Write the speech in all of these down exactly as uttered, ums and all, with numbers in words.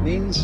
means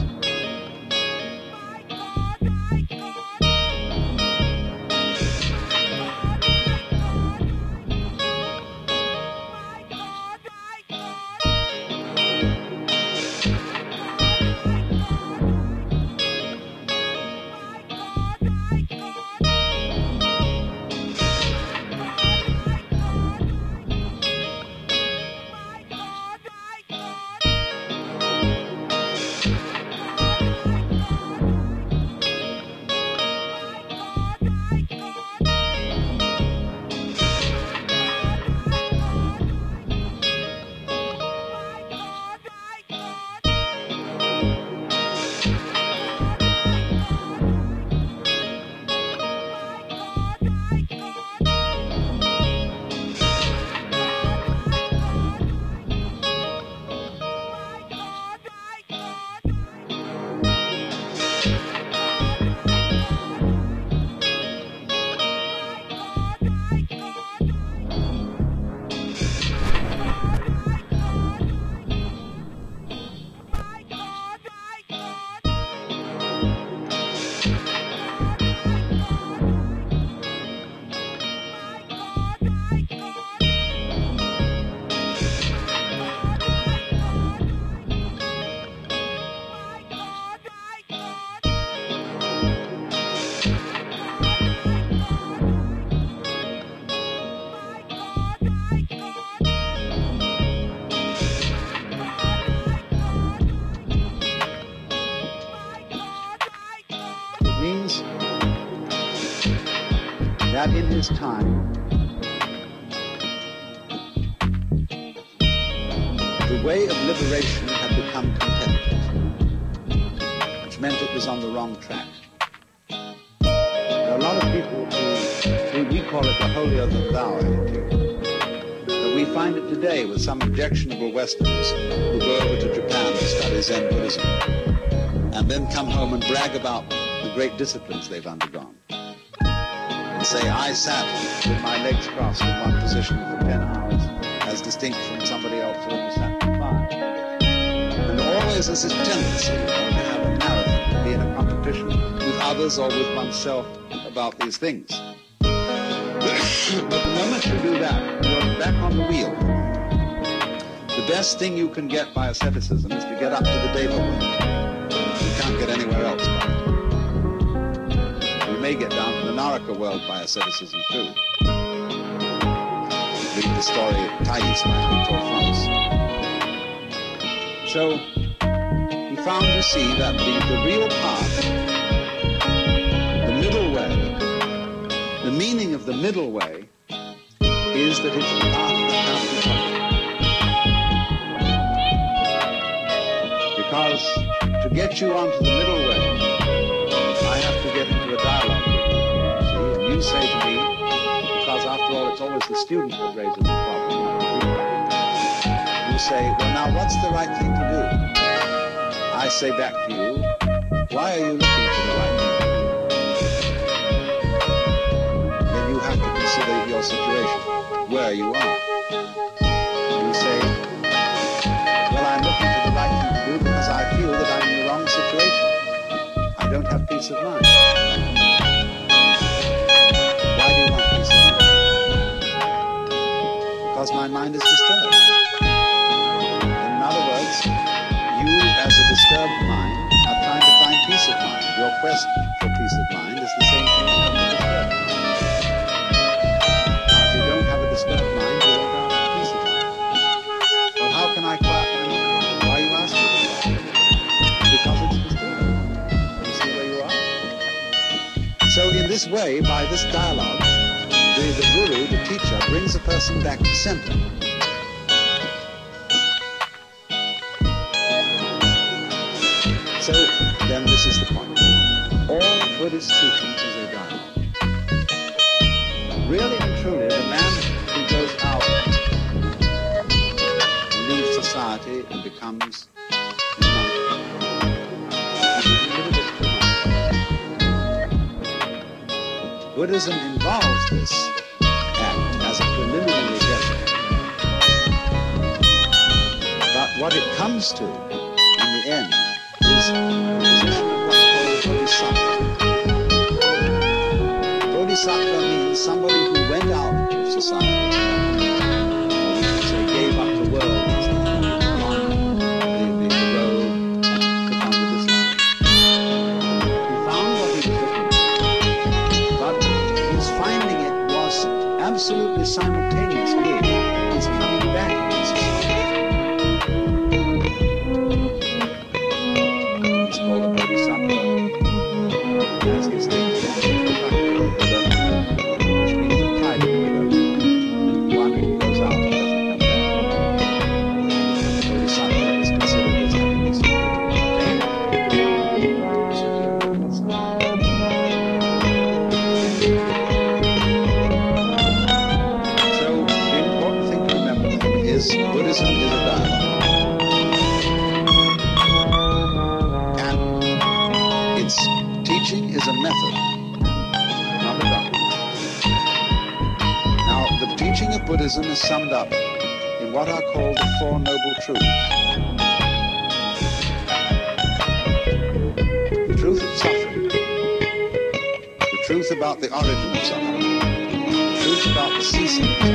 means that in his time, the way of liberation had become competitive, which meant it was on the wrong track. There are a lot of people who, who we call it the holier than thou attitude, but we find it today with some objectionable Westerners who go over to Japan to study Zen Buddhism and then come home and brag about the great disciplines they've undergone. And say, I sat with my legs crossed in one position for ten hours, as distinct from somebody else who only sat for five. And always there's this tendency, you know, to have a marathon, to be in a competition with others or with oneself about these things. But the moment you do that, you're back on the wheel. The best thing you can get by asceticism is to get up to the Deva world. You can't get anywhere else by it. You may get down to the Naraka world by asceticism too. Read the story of Thais by Anatole France. So he found, you see, that the, the real path, the middle way, the meaning of the middle way is that it's the path that can't be followed. Because to get you onto the middle way, I have to get into a dialogue with you, see, and you say to me, because after all it's always the student that raises the problem, you say, well now what's the right thing to do? I say back to you, why are you looking for the right thing to do? Then you have to consider your situation, where you are. You say, well I'm looking for the right thing to do because I feel that I'm in the wrong situation. I don't have peace of mind. Why do you want peace of mind? Because my mind is disturbed. In other words, you as a disturbed mind are trying to find peace of mind. Your quest for peace of mind is the same thing as having a disturbed mind. Now, if you don't have a disturbed mind, you won't have peace of mind. Well, how can I quiet my mind? Why are you asking me? Because it's disturbed. You see where you are? So in this way, by this dialogue, the, the guru, the teacher, brings a person back to center. So then this is the point. All Buddhist teachings is a dialogue. Really and truly, the man who goes out and leaves society and becomes a monk is a little bit too much. Buddhism involves this act as a preliminary gesture. But what it comes to in the end is is a method, not a doctrine. Now, the teaching of Buddhism is summed up in what are called the Four Noble Truths. The truth of suffering, the truth about the origin of suffering, the truth about the ceasing of suffering,